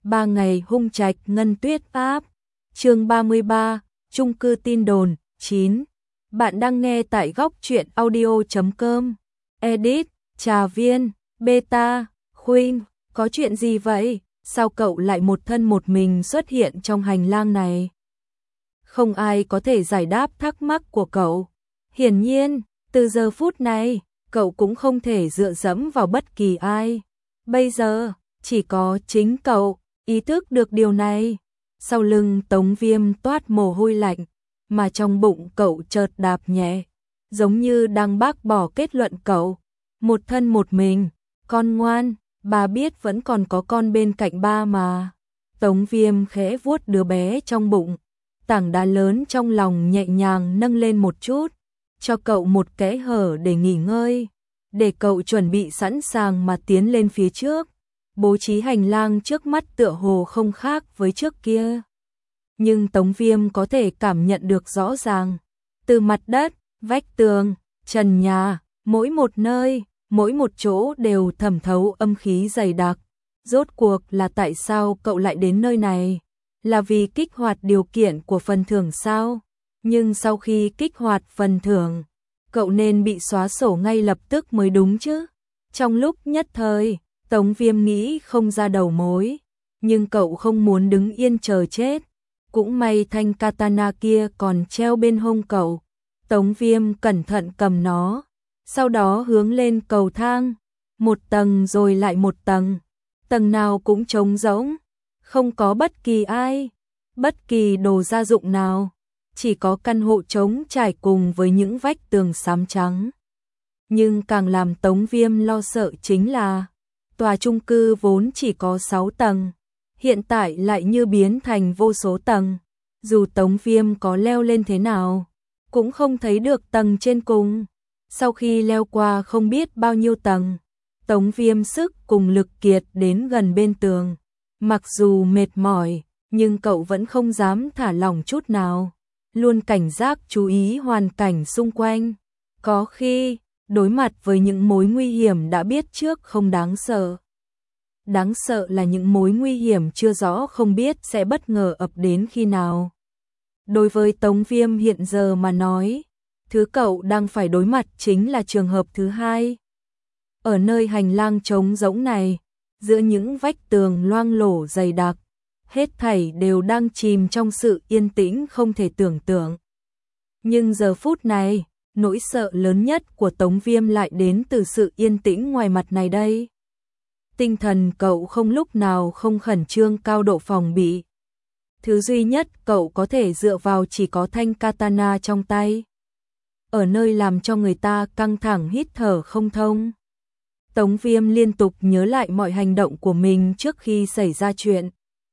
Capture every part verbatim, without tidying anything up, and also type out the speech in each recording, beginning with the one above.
Ba ngày hung trạch ngân tuyết áp. Chương ba mươi ba, chung cư tin đồn. Chín. Bạn đang nghe tại góc truyện audio chấm com. Edit, Trà Viên, Beta, Khuynh, có chuyện gì vậy? Sao cậu lại một thân một mình xuất hiện trong hành lang này? Không ai có thể giải đáp thắc mắc của cậu. Hiển nhiên, từ giờ phút này, cậu cũng không thể dựa dẫm vào bất kỳ ai. Bây giờ, chỉ có chính cậu ý thức được điều này. Sau lưng Tống Viêm toát mồ hôi lạnh, mà trong bụng cậu chợt đạp nhẹ, giống như đang bác bỏ kết luận cậu. Một thân một mình, con ngoan, bà biết vẫn còn có con bên cạnh ba mà. Tống Viêm khẽ vuốt đứa bé trong bụng, tảng đá lớn trong lòng nhẹ nhàng nâng lên một chút, cho cậu một kẽ hở để nghỉ ngơi, để cậu chuẩn bị sẵn sàng mà tiến lên phía trước. Bố trí hành lang trước mắt tựa hồ không khác với trước kia. Nhưng Tống Viêm có thể cảm nhận được rõ ràng, từ mặt đất, vách tường, trần nhà, mỗi một nơi, mỗi một chỗ đều thẩm thấu âm khí dày đặc. Rốt cuộc là tại sao cậu lại đến nơi này? Là vì kích hoạt điều kiện của phần thưởng sao? Nhưng sau khi kích hoạt phần thưởng, cậu nên bị xóa sổ ngay lập tức mới đúng chứ. Trong lúc nhất thời, Tống Viêm nghĩ không ra đầu mối, nhưng cậu không muốn đứng yên chờ chết. Cũng may thanh katana kia còn treo bên hông cậu. Tống Viêm cẩn thận cầm nó, sau đó hướng lên cầu thang, một tầng rồi lại một tầng, tầng nào cũng trống rỗng, không có bất kỳ ai, bất kỳ đồ gia dụng nào, chỉ có căn hộ trống trải cùng với những vách tường xám trắng. Nhưng càng làm Tống Viêm lo sợ chính là tòa chung cư vốn chỉ có sáu tầng, hiện tại lại như biến thành vô số tầng. Dù Tống Viêm có leo lên thế nào, cũng không thấy được tầng trên cùng. Sau khi leo qua không biết bao nhiêu tầng, Tống Viêm sức cùng lực kiệt đến gần bên tường. Mặc dù mệt mỏi, nhưng cậu vẫn không dám thả lỏng chút nào, luôn cảnh giác chú ý hoàn cảnh xung quanh. Có khi, đối mặt với những mối nguy hiểm đã biết trước không đáng sợ. Đáng sợ là những mối nguy hiểm chưa rõ không biết sẽ bất ngờ ập đến khi nào. Đối với Tống Viêm hiện giờ mà nói, thứ cậu đang phải đối mặt chính là trường hợp thứ hai. Ở nơi hành lang trống rỗng này, giữa những vách tường loang lổ dày đặc, hết thảy đều đang chìm trong sự yên tĩnh không thể tưởng tượng. Nhưng giờ phút này, nỗi sợ lớn nhất của Tống Viêm lại đến từ sự yên tĩnh ngoài mặt này đây. Tinh thần cậu không lúc nào không khẩn trương cao độ phòng bị. Thứ duy nhất cậu có thể dựa vào chỉ có thanh katana trong tay. Ở nơi làm cho người ta căng thẳng hít thở không thông. Tống Viêm liên tục nhớ lại mọi hành động của mình trước khi xảy ra chuyện.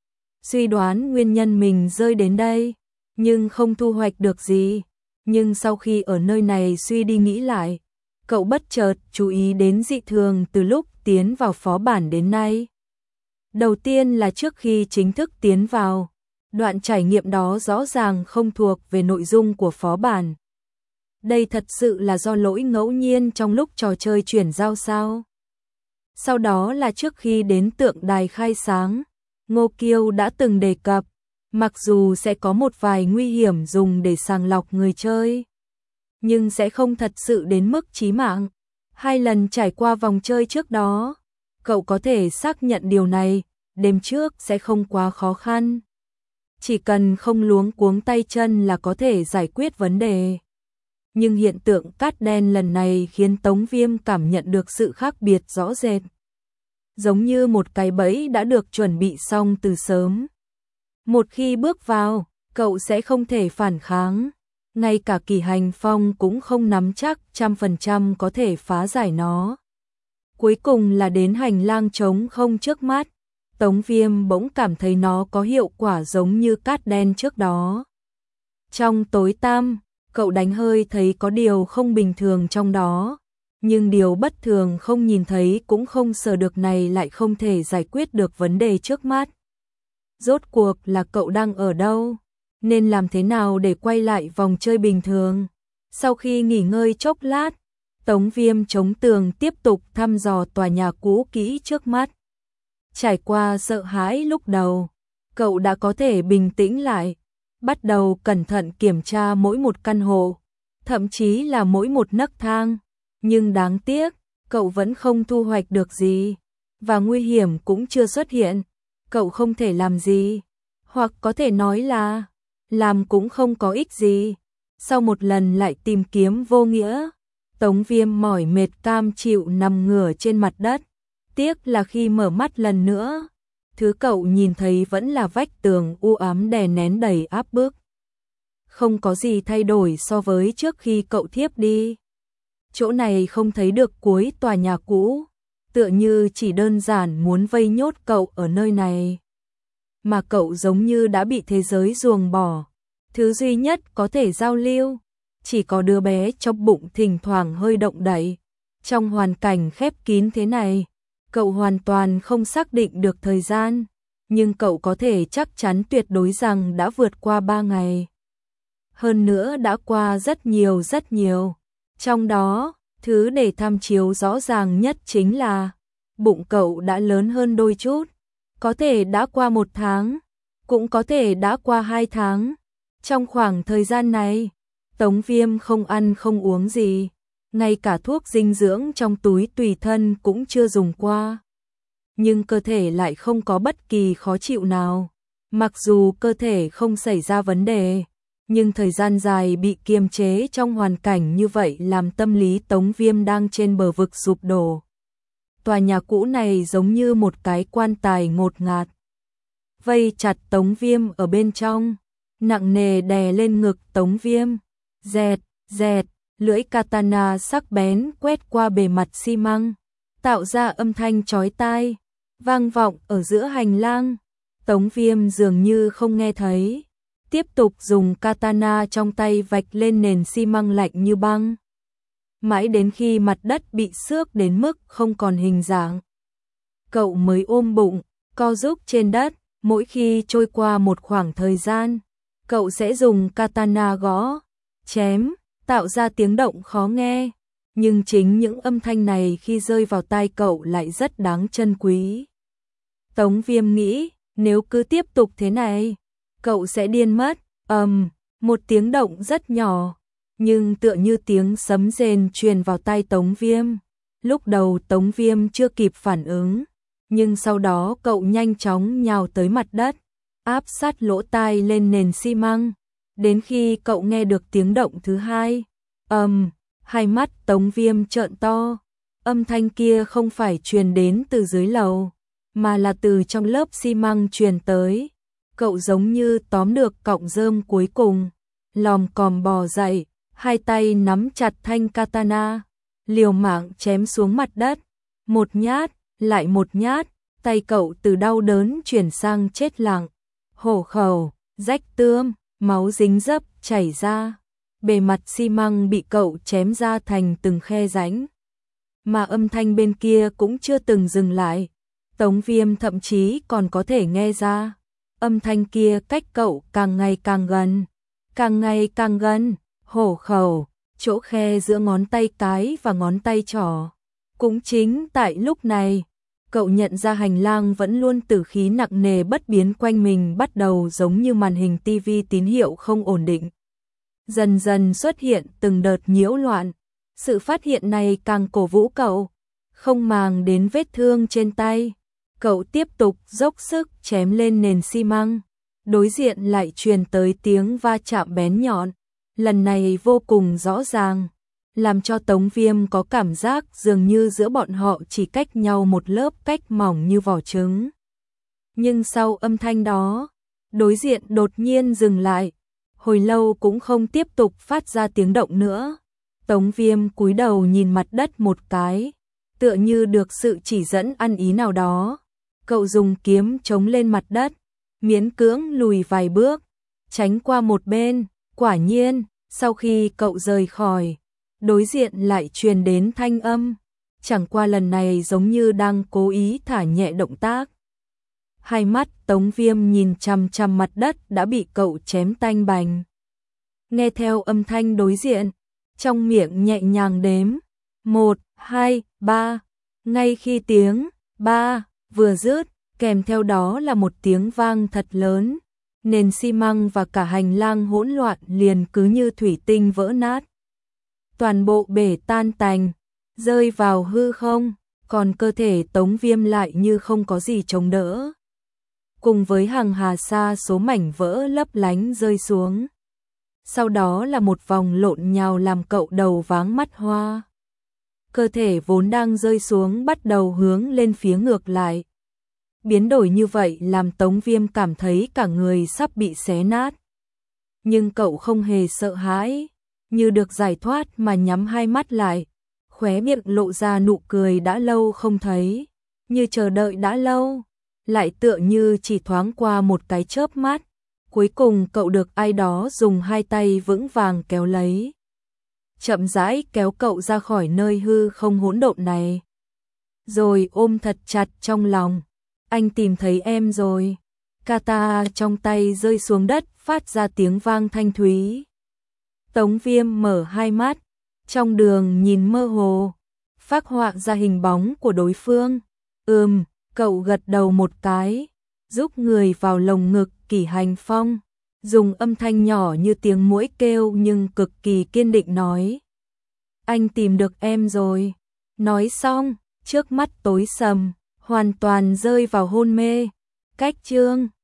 Suy đoán nguyên nhân mình rơi đến đây, nhưng không thu hoạch được gì. Nhưng sau khi ở nơi này suy đi nghĩ lại, cậu bất chợt chú ý đến dị thường từ lúc tiến vào phó bản đến nay. Đầu tiên là trước khi chính thức tiến vào, đoạn trải nghiệm đó rõ ràng không thuộc về nội dung của phó bản. Đây thật sự là do lỗi ngẫu nhiên trong lúc trò chơi chuyển giao sao? Sau đó là trước khi đến tượng đài khai sáng, Ngô Kiêu đã từng đề cập, mặc dù sẽ có một vài nguy hiểm dùng để sàng lọc người chơi, nhưng sẽ không thật sự đến mức chí mạng. Hai lần trải qua vòng chơi trước đó, cậu có thể xác nhận điều này, đêm trước sẽ không quá khó khăn. Chỉ cần không luống cuống tay chân là có thể giải quyết vấn đề. Nhưng hiện tượng cát đen lần này khiến Tống Viêm cảm nhận được sự khác biệt rõ rệt. Giống như một cái bẫy đã được chuẩn bị xong từ sớm. Một khi bước vào, cậu sẽ không thể phản kháng. Ngay cả Kỳ Hành Phong cũng không nắm chắc trăm phần trăm có thể phá giải nó. Cuối cùng là đến hành lang trống không trước mắt. Tống Viêm bỗng cảm thấy nó có hiệu quả giống như cát đen trước đó. Trong tối tăm, cậu đánh hơi thấy có điều không bình thường trong đó. Nhưng điều bất thường không nhìn thấy cũng không sờ được này lại không thể giải quyết được vấn đề trước mắt. Rốt cuộc là cậu đang ở đâu? Nên làm thế nào để quay lại vòng chơi bình thường? Sau khi nghỉ ngơi chốc lát, Tống Viêm chống tường tiếp tục thăm dò tòa nhà cũ kỹ trước mắt. Trải qua sợ hãi lúc đầu, cậu đã có thể bình tĩnh lại, bắt đầu cẩn thận kiểm tra mỗi một căn hộ, thậm chí là mỗi một nấc thang, nhưng đáng tiếc, cậu vẫn không thu hoạch được gì, và nguy hiểm cũng chưa xuất hiện, cậu không thể làm gì, hoặc có thể nói là làm cũng không có ích gì. Sau một lần lại tìm kiếm vô nghĩa, Tống Viêm mỏi mệt cam chịu nằm ngửa trên mặt đất. Tiếc là khi mở mắt lần nữa, thứ cậu nhìn thấy vẫn là vách tường u ám đè nén đầy áp bức. Không có gì thay đổi so với trước khi cậu thiếp đi. Chỗ này không thấy được cuối tòa nhà cũ, tựa như chỉ đơn giản muốn vây nhốt cậu ở nơi này. Mà cậu giống như đã bị thế giới ruồng bỏ. Thứ duy nhất có thể giao lưu, chỉ có đứa bé trong bụng thỉnh thoảng hơi động đậy. Trong hoàn cảnh khép kín thế này, cậu hoàn toàn không xác định được thời gian, nhưng cậu có thể chắc chắn tuyệt đối rằng đã vượt qua ba ngày. Hơn nữa đã qua rất nhiều rất nhiều. Trong đó, thứ để tham chiếu rõ ràng nhất chính là bụng cậu đã lớn hơn đôi chút. Có thể đã qua một tháng, cũng có thể đã qua hai tháng. Trong khoảng thời gian này, Tống Viêm không ăn không uống gì, ngay cả thuốc dinh dưỡng trong túi tùy thân cũng chưa dùng qua. Nhưng cơ thể lại không có bất kỳ khó chịu nào. Mặc dù cơ thể không xảy ra vấn đề, nhưng thời gian dài bị kiềm chế trong hoàn cảnh như vậy làm tâm lý Tống Viêm đang trên bờ vực sụp đổ. Tòa nhà cũ này giống như một cái quan tài ngột ngạt, vây chặt Tống Viêm ở bên trong, nặng nề đè lên ngực Tống Viêm. Dẹt, dẹt, lưỡi katana sắc bén quét qua bề mặt xi măng, tạo ra âm thanh chói tai, vang vọng ở giữa hành lang. Tống Viêm dường như không nghe thấy, tiếp tục dùng katana trong tay vạch lên nền xi măng lạnh như băng. Mãi đến khi mặt đất bị xước đến mức không còn hình dạng, cậu mới ôm bụng, co rúm trên đất. Mỗi khi trôi qua một khoảng thời gian, cậu sẽ dùng katana gõ, chém, tạo ra tiếng động khó nghe. Nhưng chính những âm thanh này khi rơi vào tai cậu lại rất đáng trân quý. Tống Viêm nghĩ, nếu cứ tiếp tục thế này, cậu sẽ điên mất. Ầm, um, một tiếng động rất nhỏ, nhưng tựa như tiếng sấm rền truyền vào tai Tống Viêm. Lúc đầu Tống Viêm chưa kịp phản ứng, nhưng sau đó cậu nhanh chóng nhào tới mặt đất, áp sát lỗ tai lên nền xi măng, đến khi cậu nghe được tiếng động thứ hai. Ầm, um, hai mắt Tống Viêm trợn to, âm thanh kia không phải truyền đến từ dưới lầu, mà là từ trong lớp xi măng truyền tới. Cậu giống như tóm được cọng rơm cuối cùng, lòm còm bò dậy, hai tay nắm chặt thanh katana, liều mạng chém xuống mặt đất. Một nhát, lại một nhát, tay cậu từ đau đớn chuyển sang chết lặng. Hổ khẩu, rách tươm, máu dính dấp chảy ra. Bề mặt xi măng bị cậu chém ra thành từng khe rãnh. Mà âm thanh bên kia cũng chưa từng dừng lại. Tống Viêm thậm chí còn có thể nghe ra. Âm thanh kia cách cậu càng ngày càng gần. Càng ngày càng gần. Hổ khẩu, chỗ khe giữa ngón tay cái và ngón tay trỏ. Cũng chính tại lúc này, cậu nhận ra hành lang vẫn luôn tử khí nặng nề bất biến quanh mình bắt đầu giống như màn hình tivi tín hiệu không ổn định. Dần dần xuất hiện từng đợt nhiễu loạn. Sự phát hiện này càng cổ vũ cậu. Không màng đến vết thương trên tay, cậu tiếp tục dốc sức chém lên nền xi măng. Đối diện lại truyền tới tiếng va chạm bén nhọn, lần này vô cùng rõ ràng, làm cho Tống Viêm có cảm giác dường như giữa bọn họ chỉ cách nhau một lớp cách mỏng như vỏ trứng. Nhưng sau âm thanh đó, đối diện đột nhiên dừng lại, hồi lâu cũng không tiếp tục phát ra tiếng động nữa. Tống Viêm cúi đầu nhìn mặt đất một cái, tựa như được sự chỉ dẫn ăn ý nào đó. Cậu dùng kiếm chống lên mặt đất, miễn cưỡng lùi vài bước, tránh qua một bên. Quả nhiên, sau khi cậu rời khỏi, đối diện lại truyền đến thanh âm, chẳng qua lần này giống như đang cố ý thả nhẹ động tác. Hai mắt Tống Viêm nhìn chằm chằm mặt đất đã bị cậu chém tanh bành. Nghe theo âm thanh đối diện, trong miệng nhẹ nhàng đếm, một, hai, ba, ngay khi tiếng ba vừa dứt, kèm theo đó là một tiếng vang thật lớn, nền xi măng và cả hành lang hỗn loạn liền cứ như thủy tinh vỡ nát. Toàn bộ bể tan tành, rơi vào hư không, còn cơ thể Tống Viêm lại như không có gì chống đỡ. Cùng với hàng hà sa số mảnh vỡ lấp lánh rơi xuống. Sau đó là một vòng lộn nhào làm cậu đầu váng mắt hoa. Cơ thể vốn đang rơi xuống bắt đầu hướng lên phía ngược lại. Biến đổi như vậy làm Tống Viêm cảm thấy cả người sắp bị xé nát. Nhưng cậu không hề sợ hãi, như được giải thoát mà nhắm hai mắt lại, khóe miệng lộ ra nụ cười đã lâu không thấy, như chờ đợi đã lâu, lại tựa như chỉ thoáng qua một cái chớp mắt. Cuối cùng cậu được ai đó dùng hai tay vững vàng kéo lấy. Chậm rãi kéo cậu ra khỏi nơi hư không hỗn độn này. Rồi ôm thật chặt trong lòng. Anh tìm thấy em rồi. Kata trong tay rơi xuống đất phát ra tiếng vang thanh thúy. Tống Viêm mở hai mắt. Trong đường nhìn mơ hồ. Phác họa ra hình bóng của đối phương. Ừm, cậu gật đầu một cái. Giúp người vào lồng ngực Kỷ Hành Phong. Dùng âm thanh nhỏ như tiếng muỗi kêu nhưng cực kỳ kiên định nói. Anh tìm được em rồi. Nói xong, trước mắt tối sầm, hoàn toàn rơi vào hôn mê. Cách chương